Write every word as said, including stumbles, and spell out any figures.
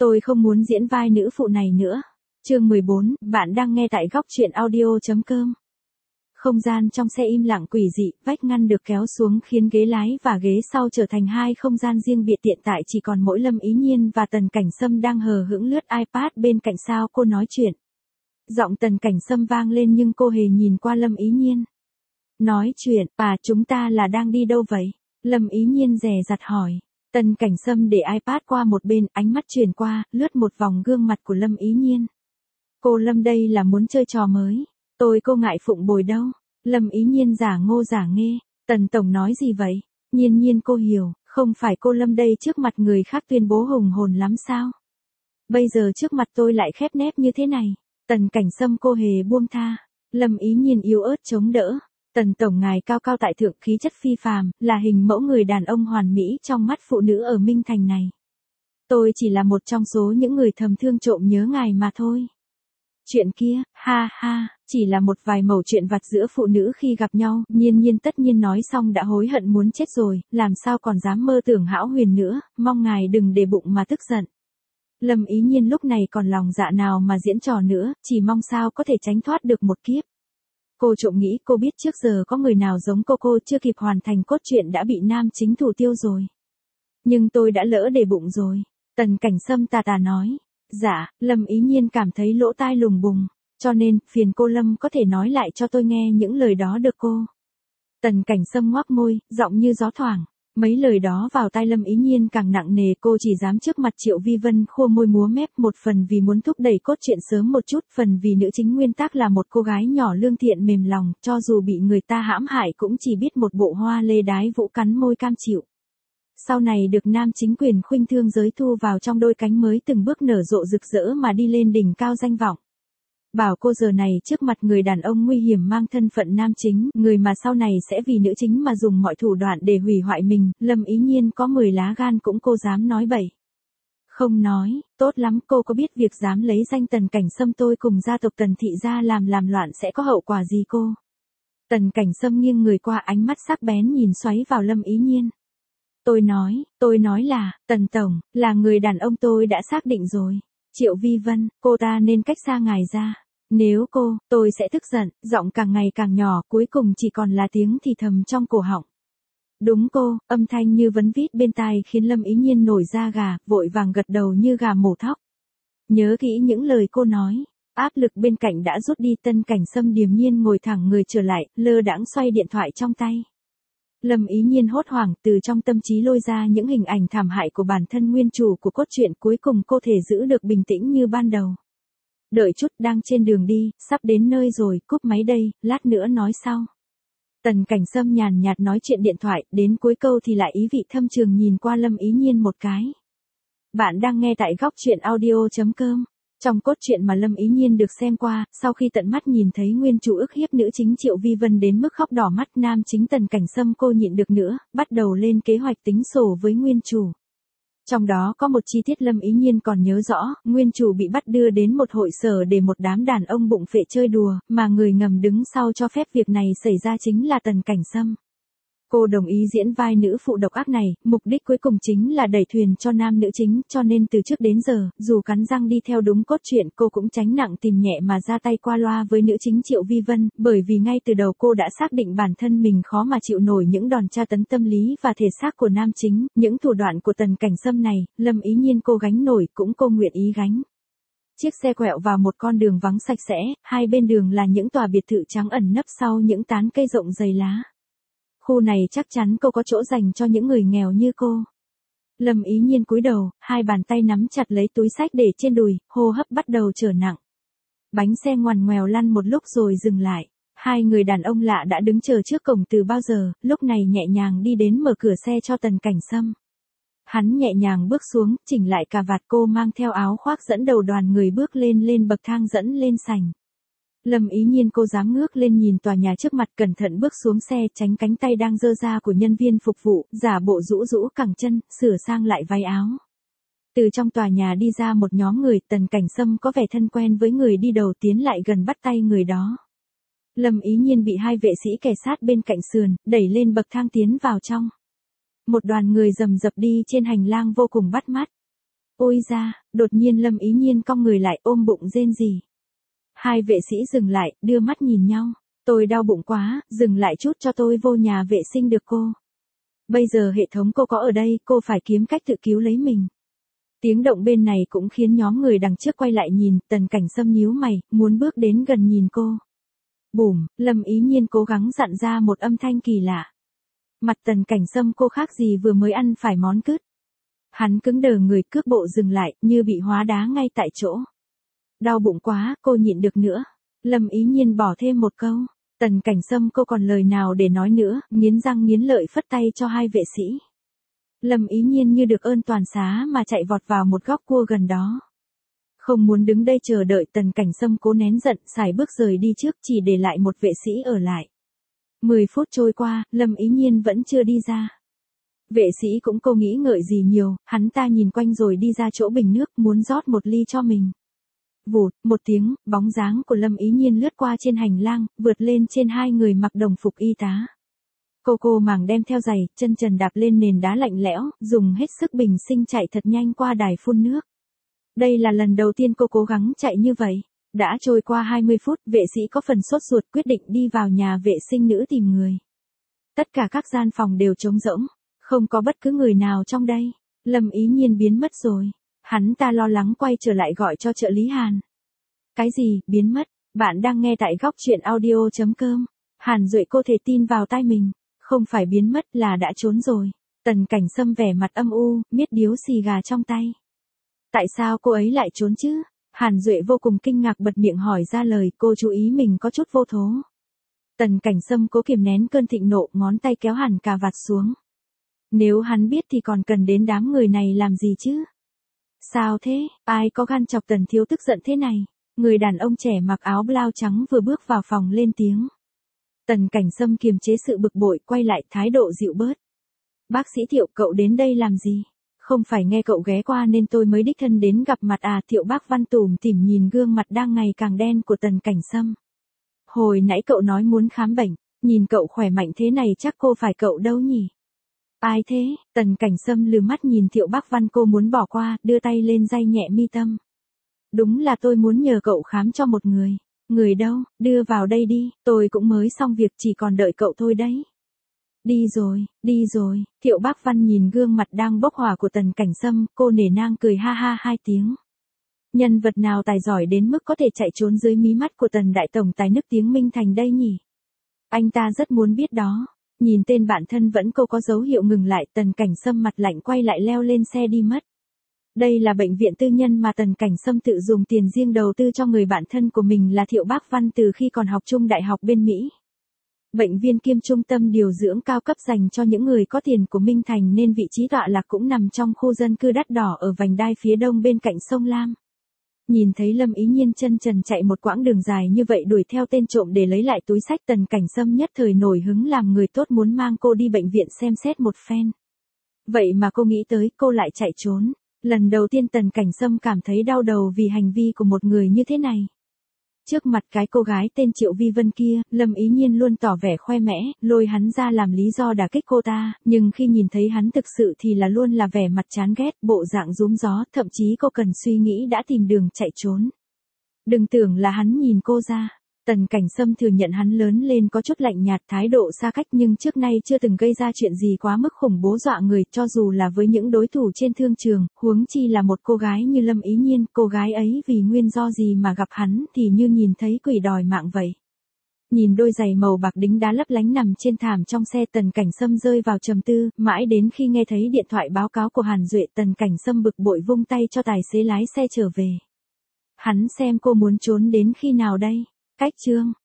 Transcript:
Tôi không muốn diễn vai nữ phụ này nữa. Chương mười bốn, bạn đang nghe tại góc truyện audio.com. Không gian trong xe im lặng quỷ dị, vách ngăn được kéo xuống khiến ghế lái và ghế sau trở thành hai không gian riêng biệt, tiện tại chỉ còn mỗi Lâm Ý Nhiên và Tần Cảnh Sâm đang hờ hững lướt iPad bên cạnh. Sao cô nói chuyện? Giọng Tần Cảnh Sâm vang lên nhưng cô hề nhìn qua Lâm Ý Nhiên. Nói chuyện, à chúng ta là đang đi đâu vậy? Lâm Ý Nhiên dè dặt hỏi. Tần Cảnh Sâm để iPad qua một bên, ánh mắt chuyển qua, lướt một vòng gương mặt của Lâm Ý Nhiên. Cô Lâm đây là muốn chơi trò mới. Tôi cô ngại phụng bồi đâu. Lâm Ý Nhiên giả ngô giả nghê. Tần Tổng nói gì vậy? Nhiên Nhiên cô hiểu, không phải cô Lâm đây trước mặt người khác tuyên bố hùng hồn lắm sao? Bây giờ trước mặt tôi lại khép nép như thế này. Tần Cảnh Sâm cô hề buông tha. Lâm Ý Nhiên yếu ớt chống đỡ. Tần Tổng ngài cao cao tại thượng, khí chất phi phàm, là hình mẫu người đàn ông hoàn mỹ trong mắt phụ nữ ở Minh Thành này. Tôi chỉ là một trong số những người thầm thương trộm nhớ ngài mà thôi. Chuyện kia, ha ha, chỉ là một vài mẩu chuyện vặt giữa phụ nữ khi gặp nhau. Nhiên Nhiên tất nhiên nói xong đã hối hận muốn chết rồi, làm sao còn dám mơ tưởng hão huyền nữa, mong ngài đừng để bụng mà tức giận. Lâm Ý Nhiên lúc này còn lòng dạ nào mà diễn trò nữa, chỉ mong sao có thể tránh thoát được một kiếp. Cô trộm nghĩ cô biết trước giờ có người nào giống cô, cô chưa kịp hoàn thành cốt truyện đã bị nam chính thủ tiêu rồi. Nhưng tôi đã lỡ để bụng rồi. Tần Cảnh Sâm tà tà nói. Dạ, Lâm Ý Nhiên cảm thấy lỗ tai lùng bùng, cho nên, phiền cô Lâm có thể nói lại cho tôi nghe những lời đó được cô? Tần Cảnh Sâm ngoác môi, giọng như gió thoảng. Mấy lời đó vào tai Lâm Ý Nhiên càng nặng nề, cô chỉ dám trước mặt Triệu Vi Vân khua môi múa mép, một phần vì muốn thúc đẩy cốt truyện sớm một chút, phần vì nữ chính nguyên tác là một cô gái nhỏ lương thiện mềm lòng, cho dù bị người ta hãm hại cũng chỉ biết một bộ hoa lê đái vũ cắn môi cam chịu. Sau này được nam chính quyền khuynh thương giới thu vào trong đôi cánh mới từng bước nở rộ rực rỡ mà đi lên đỉnh cao danh vọng. Bảo cô giờ này trước mặt người đàn ông nguy hiểm mang thân phận nam chính, người mà sau này sẽ vì nữ chính mà dùng mọi thủ đoạn để hủy hoại mình, Lâm Ý Nhiên có mười lá gan cũng cô dám nói bậy. Không nói, tốt lắm, cô có biết việc dám lấy danh Tần Cảnh Sâm tôi cùng gia tộc Tần thị gia làm làm loạn sẽ có hậu quả gì cô? Tần Cảnh Sâm nghiêng người qua, ánh mắt sắc bén nhìn xoáy vào Lâm Ý Nhiên. Tôi nói, tôi nói là, Tần Tổng, là người đàn ông tôi đã xác định rồi. Triệu Vi Vân, cô ta nên cách xa ngài ra. Nếu cô, tôi sẽ tức giận, giọng càng ngày càng nhỏ, cuối cùng chỉ còn là tiếng thì thầm trong cổ họng. Đúng cô, âm thanh như vấn vít bên tai khiến Lâm Ý Nhiên nổi da gà, vội vàng gật đầu như gà mổ thóc. Nhớ kỹ những lời cô nói. Áp lực bên cạnh đã rút đi, Tần Cảnh Sâm điềm nhiên ngồi thẳng người trở lại, lơ đãng xoay điện thoại trong tay. Lâm Ý Nhiên hốt hoảng, từ trong tâm trí lôi ra những hình ảnh thảm hại của bản thân nguyên chủ của cốt truyện, cuối cùng cô thể giữ được bình tĩnh như ban đầu. Đợi chút, đang trên đường đi, sắp đến nơi rồi, cúp máy đây, lát nữa nói sau. Tần Cảnh Sâm nhàn nhạt nói chuyện điện thoại, đến cuối câu thì lại ý vị thâm trường nhìn qua Lâm Ý Nhiên một cái. Bạn đang nghe tại góc truyện audio.com. Trong cốt truyện mà Lâm Ý Nhiên được xem qua, sau khi tận mắt nhìn thấy nguyên chủ ức hiếp nữ chính Triệu Vi Vân đến mức khóc đỏ mắt, nam chính Tần Cảnh Sâm cô nhịn được nữa, bắt đầu lên kế hoạch tính sổ với nguyên chủ. Trong đó có một chi tiết Lâm Ý Nhiên còn nhớ rõ, nguyên chủ bị bắt đưa đến một hội sở để một đám đàn ông bụng phệ chơi đùa, mà người ngầm đứng sau cho phép việc này xảy ra chính là Tần Cảnh Sâm. Cô đồng ý diễn vai nữ phụ độc ác này, mục đích cuối cùng chính là đẩy thuyền cho nam nữ chính, cho nên từ trước đến giờ, dù cắn răng đi theo đúng cốt truyện, cô cũng tránh nặng tìm nhẹ mà ra tay qua loa với nữ chính Triệu Vi Vân, bởi vì ngay từ đầu cô đã xác định bản thân mình khó mà chịu nổi những đòn tra tấn tâm lý và thể xác của nam chính, những thủ đoạn của Tần Cảnh Sâm này, Lâm Ý Nhiên cô gánh nổi, cũng cô nguyện ý gánh. Chiếc xe quẹo vào một con đường vắng sạch sẽ, hai bên đường là những tòa biệt thự trắng ẩn nấp sau những tán cây rộng dày lá. Khu này chắc chắn cô có chỗ dành cho những người nghèo như cô. Lâm Ý Nhiên cúi đầu, hai bàn tay nắm chặt lấy túi xách để trên đùi, hô hấp bắt đầu trở nặng. Bánh xe ngoằn ngoèo lăn một lúc rồi dừng lại. Hai người đàn ông lạ đã đứng chờ trước cổng từ bao giờ, lúc này nhẹ nhàng đi đến mở cửa xe cho Tần Cảnh Sâm. Hắn nhẹ nhàng bước xuống, chỉnh lại cà vạt, cô mang theo áo khoác dẫn đầu đoàn người bước lên lên bậc thang dẫn lên sảnh. Lâm Ý Nhiên cô dám ngước lên nhìn tòa nhà trước mặt, cẩn thận bước xuống xe, tránh cánh tay đang giơ ra của nhân viên phục vụ, giả bộ rũ rũ cẳng chân, sửa sang lại váy áo. Từ trong tòa nhà đi ra một nhóm người, Tần Cảnh Sâm có vẻ thân quen với người đi đầu, tiến lại gần bắt tay người đó. Lâm Ý Nhiên bị hai vệ sĩ kẻ sát bên cạnh sườn, đẩy lên bậc thang tiến vào trong. Một đoàn người rầm rập đi trên hành lang vô cùng bắt mắt. Ôi da, đột nhiên Lâm Ý Nhiên cong người lại ôm bụng rên rỉ. Hai vệ sĩ dừng lại, đưa mắt nhìn nhau. Tôi đau bụng quá, dừng lại chút cho tôi vô nhà vệ sinh được cô. Bây giờ hệ thống cô có ở đây, cô phải kiếm cách tự cứu lấy mình. Tiếng động bên này cũng khiến nhóm người đằng trước quay lại nhìn, Tần Cảnh Sâm nhíu mày, muốn bước đến gần nhìn cô. Bùm, Lâm Ý Nhiên cố gắng dặn ra một âm thanh kỳ lạ. Mặt Tần Cảnh Sâm cô khác gì vừa mới ăn phải món cứt. Hắn cứng đờ người, cước bộ dừng lại, như bị hóa đá ngay tại chỗ. Đau bụng quá, cô nhịn được nữa. Lâm Ý Nhiên bỏ thêm một câu. Tần Cảnh Sâm cô còn lời nào để nói nữa, nghiến răng nghiến lợi phất tay cho hai vệ sĩ. Lâm Ý Nhiên như được ơn toàn xá mà chạy vọt vào một góc cua gần đó. Không muốn đứng đây chờ đợi, Tần Cảnh Sâm cố nén giận, xài bước rời đi trước, chỉ để lại một vệ sĩ ở lại. Mười phút trôi qua, Lâm Ý Nhiên vẫn chưa đi ra. Vệ sĩ cũng không nghĩ ngợi gì nhiều, hắn ta nhìn quanh rồi đi ra chỗ bình nước, muốn rót một ly cho mình. Vụt, một tiếng, bóng dáng của Lâm Ý Nhiên lướt qua trên hành lang, vượt lên trên hai người mặc đồng phục y tá. Cô cô màng đem theo giày, chân trần đạp lên nền đá lạnh lẽo, dùng hết sức bình sinh chạy thật nhanh qua đài phun nước. Đây là lần đầu tiên cô cố gắng chạy như vậy. Đã trôi qua hai mươi phút, vệ sĩ có phần sốt ruột quyết định đi vào nhà vệ sinh nữ tìm người. Tất cả các gian phòng đều trống rỗng, không có bất cứ người nào trong đây. Lâm Ý Nhiên biến mất rồi. Hắn ta lo lắng quay trở lại gọi cho trợ lý Hàn. Cái gì, biến mất? Bạn đang nghe tại góc truyện audio chấm com. Hàn Duệ cô thể tin vào tai mình. Không phải biến mất là đã trốn rồi. Tần Cảnh Sâm vẻ mặt âm u, miết điếu xì gà trong tay. Tại sao cô ấy lại trốn chứ? Hàn Duệ vô cùng kinh ngạc bật miệng hỏi ra lời, cô chú ý mình có chút vô thố. Tần Cảnh Sâm cố kiềm nén cơn thịnh nộ, ngón tay kéo hẳn cà vạt xuống. Nếu hắn biết thì còn cần đến đám người này làm gì chứ? Sao thế, ai có gan chọc Tần thiếu tức giận thế này? Người đàn ông trẻ mặc áo blau trắng vừa bước vào phòng lên tiếng. Tần Cảnh Sâm kiềm chế sự bực bội, quay lại thái độ dịu bớt. Bác sĩ Thiệu, cậu đến đây làm gì? Không phải nghe cậu ghé qua nên tôi mới đích thân đến gặp mặt à? Thiệu Bác Văn tủm tỉm nhìn gương mặt đang ngày càng đen của Tần Cảnh Sâm. Hồi nãy cậu nói muốn khám bệnh, nhìn cậu khỏe mạnh thế này chắc cô phải cậu đâu nhỉ? Ai thế? Tần Cảnh Sâm lừ mắt nhìn Thiệu Bác Văn, cô muốn bỏ qua, đưa tay lên day nhẹ mi tâm. Đúng là tôi muốn nhờ cậu khám cho một người. Người đâu, đưa vào đây đi, tôi cũng mới xong việc chỉ còn đợi cậu thôi đấy. Đi rồi, đi rồi, Thiệu Bác Văn nhìn gương mặt đang bốc hỏa của Tần Cảnh Sâm, cô nể nang cười ha ha hai tiếng. Nhân vật nào tài giỏi đến mức có thể chạy trốn dưới mí mắt của Tần Đại Tổng tài nức tiếng Minh Thành đây nhỉ? Anh ta rất muốn biết đó. Nhìn tên bạn thân vẫn cô có dấu hiệu ngừng lại, Tần Cảnh Sâm mặt lạnh quay lại leo lên xe đi mất. Đây là bệnh viện tư nhân mà Tần Cảnh Sâm tự dùng tiền riêng đầu tư cho người bạn thân của mình là Thiệu Bác Văn từ khi còn học chung đại học bên Mỹ. Bệnh viện kiêm trung tâm điều dưỡng cao cấp dành cho những người có tiền của Minh Thành nên vị trí tọa lạc cũng nằm trong khu dân cư đắt đỏ ở vành đai phía đông bên cạnh sông Lam. Nhìn thấy Lâm Ý Nhiên chân trần chạy một quãng đường dài như vậy đuổi theo tên trộm để lấy lại túi xách, Tần Cảnh Sâm nhất thời nổi hứng làm người tốt muốn mang cô đi bệnh viện xem xét một phen. Vậy mà cô nghĩ tới, cô lại chạy trốn. Lần đầu tiên Tần Cảnh Sâm cảm thấy đau đầu vì hành vi của một người như thế này. Trước mặt cái cô gái tên Triệu Vi Vân kia, Lâm Ý Nhiên luôn tỏ vẻ khoe mẽ, lôi hắn ra làm lý do đả kích cô ta, nhưng khi nhìn thấy hắn thực sự thì là luôn là vẻ mặt chán ghét, bộ dạng rúm gió, thậm chí cô cần suy nghĩ đã tìm đường chạy trốn. Đừng tưởng là hắn nhìn cô ra. Tần Cảnh Sâm thừa nhận hắn lớn lên có chút lạnh nhạt, thái độ xa cách, nhưng trước nay chưa từng gây ra chuyện gì quá mức khủng bố dọa người, cho dù là với những đối thủ trên thương trường, huống chi là một cô gái như Lâm Ý Nhiên, cô gái ấy vì nguyên do gì mà gặp hắn thì như nhìn thấy quỷ đòi mạng vậy. Nhìn đôi giày màu bạc đính đá lấp lánh nằm trên thảm trong xe, Tần Cảnh Sâm rơi vào trầm tư, mãi đến khi nghe thấy điện thoại báo cáo của Hàn Duệ, Tần Cảnh Sâm bực bội vung tay cho tài xế lái xe trở về. Hắn xem cô muốn trốn đến khi nào đây? Cách chương